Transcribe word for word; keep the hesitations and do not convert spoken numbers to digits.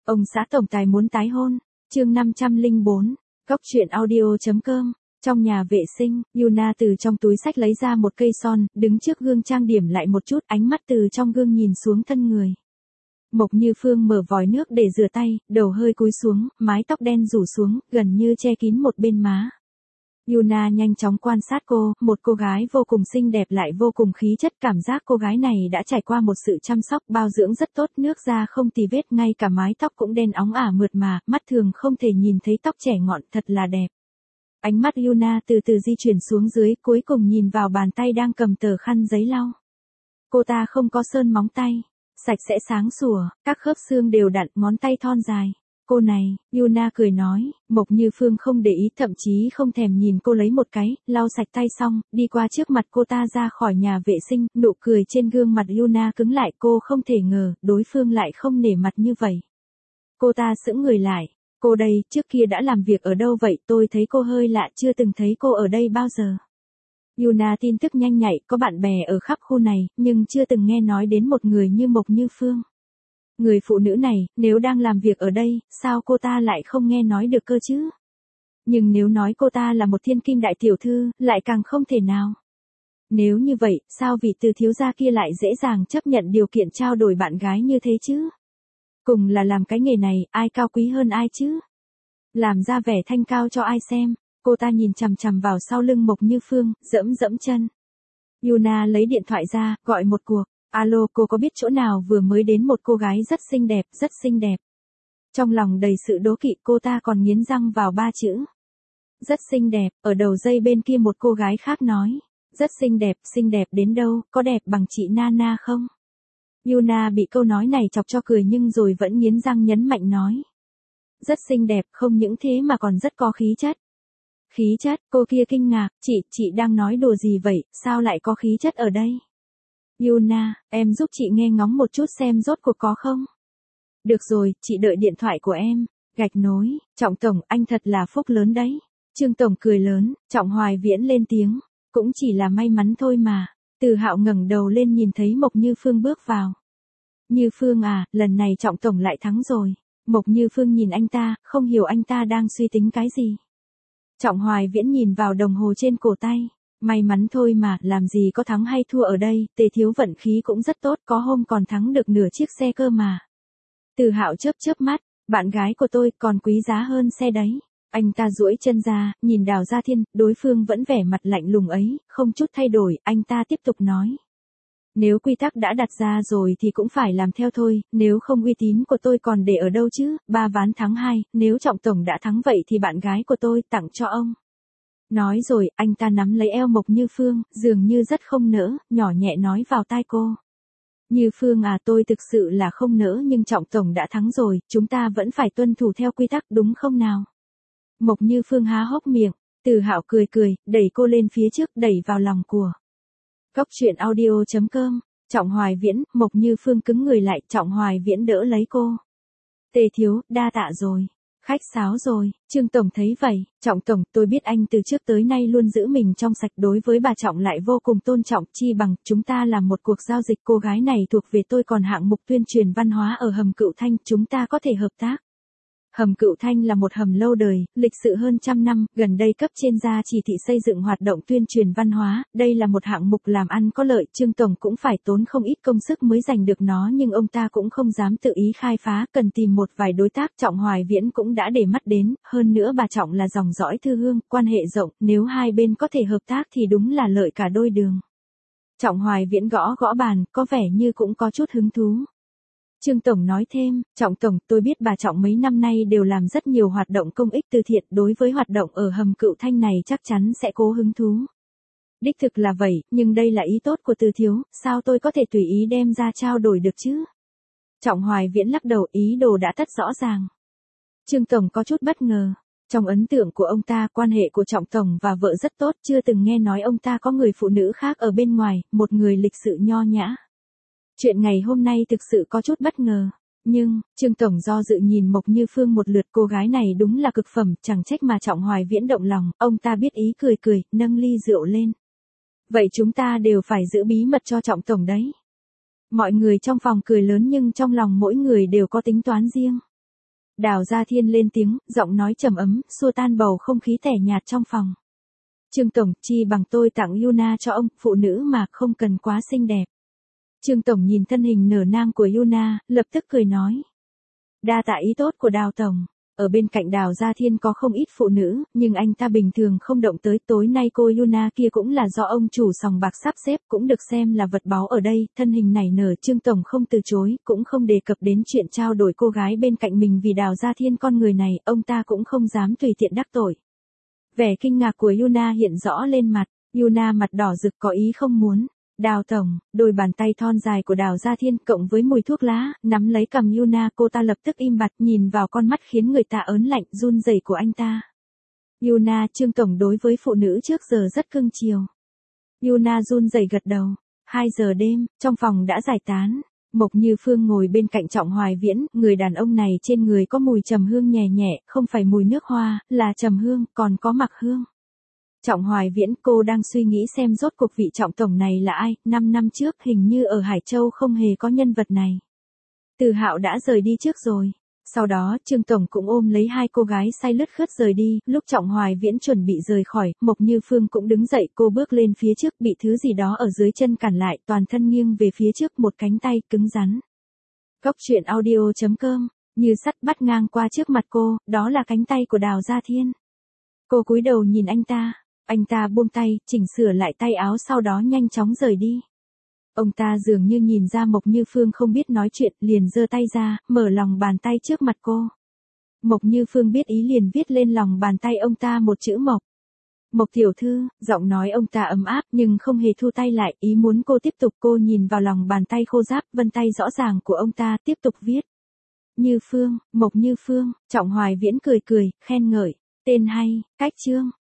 Ông xã tổng tài muốn tái hôn. Chương năm trăm lẻ bốn. Góc truyện audio.com. Trong nhà vệ sinh, Yuna từ trong túi xách lấy ra một cây son, đứng trước gương trang điểm lại một chút, ánh mắt từ trong gương nhìn xuống thân người. Mộc Như Phương mở vòi nước để rửa tay, đầu hơi cúi xuống, mái tóc đen rủ xuống, gần như che kín một bên má. Yuna nhanh chóng quan sát cô, một cô gái vô cùng xinh đẹp lại vô cùng khí chất, cảm giác cô gái này đã trải qua một sự chăm sóc bao dưỡng rất tốt, nước da không tì vết, ngay cả mái tóc cũng đen óng ả mượt mà, mắt thường không thể nhìn thấy tóc trẻ ngọn, thật là đẹp. Ánh mắt Yuna từ từ di chuyển xuống dưới, cuối cùng nhìn vào bàn tay đang cầm tờ khăn giấy lau. Cô ta không có sơn móng tay, sạch sẽ sáng sủa, các khớp xương đều đặn, ngón tay thon dài. Cô này, Yuna cười nói. Mộc Như Phương không để ý, thậm chí không thèm nhìn cô lấy một cái, lau sạch tay xong, đi qua trước mặt cô ta ra khỏi nhà vệ sinh, nụ cười trên gương mặt Yuna cứng lại, cô không thể ngờ, đối phương lại không nể mặt như vậy. Cô ta sững người lại. Cô đây, trước kia đã làm việc ở đâu vậy, tôi thấy cô hơi lạ, chưa từng thấy cô ở đây bao giờ. Yuna tin tức nhanh nhạy, có bạn bè ở khắp khu này, nhưng chưa từng nghe nói đến một người như Mộc Như Phương. Người phụ nữ này, nếu đang làm việc ở đây, sao cô ta lại không nghe nói được cơ chứ? Nhưng nếu nói cô ta là một thiên kim đại tiểu thư, lại càng không thể nào. Nếu như vậy, sao vị từ thiếu gia kia lại dễ dàng chấp nhận điều kiện trao đổi bạn gái như thế chứ? Cùng là làm cái nghề này, ai cao quý hơn ai chứ? Làm ra vẻ thanh cao cho ai xem? Cô ta nhìn chằm chằm vào sau lưng Mộc Như Phương, dẫm dẫm chân. Yuna lấy điện thoại ra, gọi một cuộc. Alo, cô có biết chỗ nào vừa mới đến một cô gái rất xinh đẹp, rất xinh đẹp. Trong lòng đầy sự đố kỵ, cô ta còn nghiến răng vào ba chữ. Rất xinh đẹp, ở đầu dây bên kia một cô gái khác nói. Rất xinh đẹp, xinh đẹp đến đâu, có đẹp bằng chị Nana không? Yuna bị câu nói này chọc cho cười nhưng rồi vẫn nghiến răng nhấn mạnh nói. Rất xinh đẹp, không những thế mà còn rất có khí chất. Khí chất, cô kia kinh ngạc, chị, chị đang nói đùa gì vậy, sao lại có khí chất ở đây? Yuna, em giúp chị nghe ngóng một chút xem rốt cuộc có không? Được rồi, chị đợi điện thoại của em. Gạch nối, Trọng Tổng, anh thật là phúc lớn đấy. Trương Tổng cười lớn, Trọng Hoài Viễn lên tiếng. Cũng chỉ là may mắn thôi mà. Từ Hạo ngẩng đầu lên nhìn thấy Mộc Như Phương bước vào. Như Phương à, lần này Trọng Tổng lại thắng rồi. Mộc Như Phương nhìn anh ta, không hiểu anh ta đang suy tính cái gì. Trọng Hoài Viễn nhìn vào đồng hồ trên cổ tay. May mắn thôi mà, làm gì có thắng hay thua ở đây, Tề thiếu vận khí cũng rất tốt, có hôm còn thắng được nửa chiếc xe cơ mà. Từ Hạo chớp chớp mắt, bạn gái của tôi còn quý giá hơn xe đấy. Anh ta duỗi chân ra, nhìn Đào Gia Thiên, đối phương vẫn vẻ mặt lạnh lùng ấy, không chút thay đổi, anh ta tiếp tục nói. Nếu quy tắc đã đặt ra rồi thì cũng phải làm theo thôi, nếu không uy tín của tôi còn để ở đâu chứ, ba ván thắng hai, nếu Trọng Tổng đã thắng vậy thì bạn gái của tôi tặng cho ông. Nói rồi, anh ta nắm lấy eo Mộc Như Phương, dường như rất không nỡ, nhỏ nhẹ nói vào tai cô. Như Phương à, tôi thực sự là không nỡ nhưng Trọng Tổng đã thắng rồi, chúng ta vẫn phải tuân thủ theo quy tắc đúng không nào? Mộc Như Phương há hốc miệng, Từ Hạo cười cười, đẩy cô lên phía trước, đẩy vào lòng của. Góc truyện audio.com, Trọng Hoài Viễn, Mộc Như Phương cứng người lại, Trọng Hoài Viễn đỡ lấy cô. Tề thiếu, đa tạ rồi. Khách sáo rồi, Trương Tổng thấy vậy, Trọng Tổng, tôi biết anh từ trước tới nay luôn giữ mình trong sạch, đối với bà Trọng lại vô cùng tôn trọng, chi bằng, chúng ta làm một cuộc giao dịch, cô gái này thuộc về tôi còn hạng mục tuyên truyền văn hóa ở hầm Cựu Thanh, chúng ta có thể hợp tác. Hầm Cựu Thanh là một hầm lâu đời, lịch sử hơn trăm năm, gần đây cấp trên ra chỉ thị xây dựng hoạt động tuyên truyền văn hóa, đây là một hạng mục làm ăn có lợi, Trương Tổng cũng phải tốn không ít công sức mới giành được nó nhưng ông ta cũng không dám tự ý khai phá, cần tìm một vài đối tác, Trọng Hoài Viễn cũng đã để mắt đến, hơn nữa bà Trọng là dòng dõi thư hương, quan hệ rộng, nếu hai bên có thể hợp tác thì đúng là lợi cả đôi đường. Trọng Hoài Viễn gõ gõ bàn, có vẻ như cũng có chút hứng thú. Trương Tổng nói thêm, Trọng Tổng, tôi biết bà Trọng mấy năm nay đều làm rất nhiều hoạt động công ích từ thiện, đối với hoạt động ở hầm Cựu Thanh này chắc chắn sẽ cố hứng thú. Đích thực là vậy, nhưng đây là ý tốt của Từ thiếu, sao tôi có thể tùy ý đem ra trao đổi được chứ? Trọng Hoài Viễn lắc đầu, ý đồ đã tất rõ ràng. Trương Tổng có chút bất ngờ. Trong ấn tượng của ông ta, quan hệ của Trọng Tổng và vợ rất tốt, chưa từng nghe nói ông ta có người phụ nữ khác ở bên ngoài, một người lịch sự nho nhã. Chuyện ngày hôm nay thực sự có chút bất ngờ. Nhưng, Trương Tổng do dự nhìn Mộc Như Phương một lượt, cô gái này đúng là cực phẩm, chẳng trách mà Trọng Hoài Viễn động lòng, ông ta biết ý cười cười, nâng ly rượu lên. Vậy chúng ta đều phải giữ bí mật cho Trọng Tổng đấy. Mọi người trong phòng cười lớn nhưng trong lòng mỗi người đều có tính toán riêng. Đào Gia Thiên lên tiếng, giọng nói trầm ấm, xua tan bầu không khí tẻ nhạt trong phòng. Trương Tổng, chi bằng tôi tặng Yuna cho ông, phụ nữ mà không cần quá xinh đẹp. Trương Tổng nhìn thân hình nở nang của Yuna, lập tức cười nói. Đa tạ ý tốt của Đào Tổng. Ở bên cạnh Đào Gia Thiên có không ít phụ nữ, nhưng anh ta bình thường không động tới. Tối nay cô Yuna kia cũng là do ông chủ sòng bạc sắp xếp, cũng được xem là vật báu ở đây. Thân hình nảy nở, Trương Tổng không từ chối, cũng không đề cập đến chuyện trao đổi cô gái bên cạnh mình vì Đào Gia Thiên con người này, ông ta cũng không dám tùy tiện đắc tội. Vẻ kinh ngạc của Yuna hiện rõ lên mặt, Yuna mặt đỏ rực có ý không muốn. Đào Tổng, đôi bàn tay thon dài của Đào Gia Thiên cộng với mùi thuốc lá, nắm lấy cầm Yuna, cô ta lập tức im bặt, nhìn vào con mắt khiến người ta ớn lạnh, run rẩy của anh ta. Yuna, Trương Tổng đối với phụ nữ trước giờ rất cưng chiều. Yuna run rẩy gật đầu. Hai giờ đêm, trong phòng đã giải tán. Mộc Như Phương ngồi bên cạnh Trọng Hoài Viễn, người đàn ông này trên người có mùi trầm hương nhẹ nhẹ, không phải mùi nước hoa, là trầm hương, còn có mặc hương. Trọng Hoài Viễn, cô đang suy nghĩ xem rốt cuộc vị Trọng Tổng này là ai. Năm năm trước hình như ở Hải Châu không hề có nhân vật này. Từ Hạo đã rời đi trước rồi. Sau đó Trương Tổng cũng ôm lấy hai cô gái say lướt khướt rời đi. Lúc Trọng Hoài Viễn chuẩn bị rời khỏi, Mộc Như Phương cũng đứng dậy, cô bước lên phía trước, bị thứ gì đó ở dưới chân cản lại, toàn thân nghiêng về phía trước, một cánh tay cứng rắn. Góc truyện audio chấm com, như sắt bắt ngang qua trước mặt cô, đó là cánh tay của Đào Gia Thiên. Cô cúi đầu nhìn anh ta. Anh ta buông tay, chỉnh sửa lại tay áo, sau đó nhanh chóng rời đi. Ông ta dường như nhìn ra Mộc Như Phương không biết nói chuyện, liền giơ tay ra, mở lòng bàn tay trước mặt cô. Mộc Như Phương biết ý liền viết lên lòng bàn tay ông ta một chữ Mộc. Mộc tiểu thư, giọng nói ông ta ấm áp nhưng không hề thu tay lại, ý muốn cô tiếp tục. Cô nhìn vào lòng bàn tay khô ráp, vân tay rõ ràng của ông ta, tiếp tục viết. Như Phương, Mộc Như Phương. Trọng Hoài Viễn cười cười, khen ngợi. Tên hay, cách chương.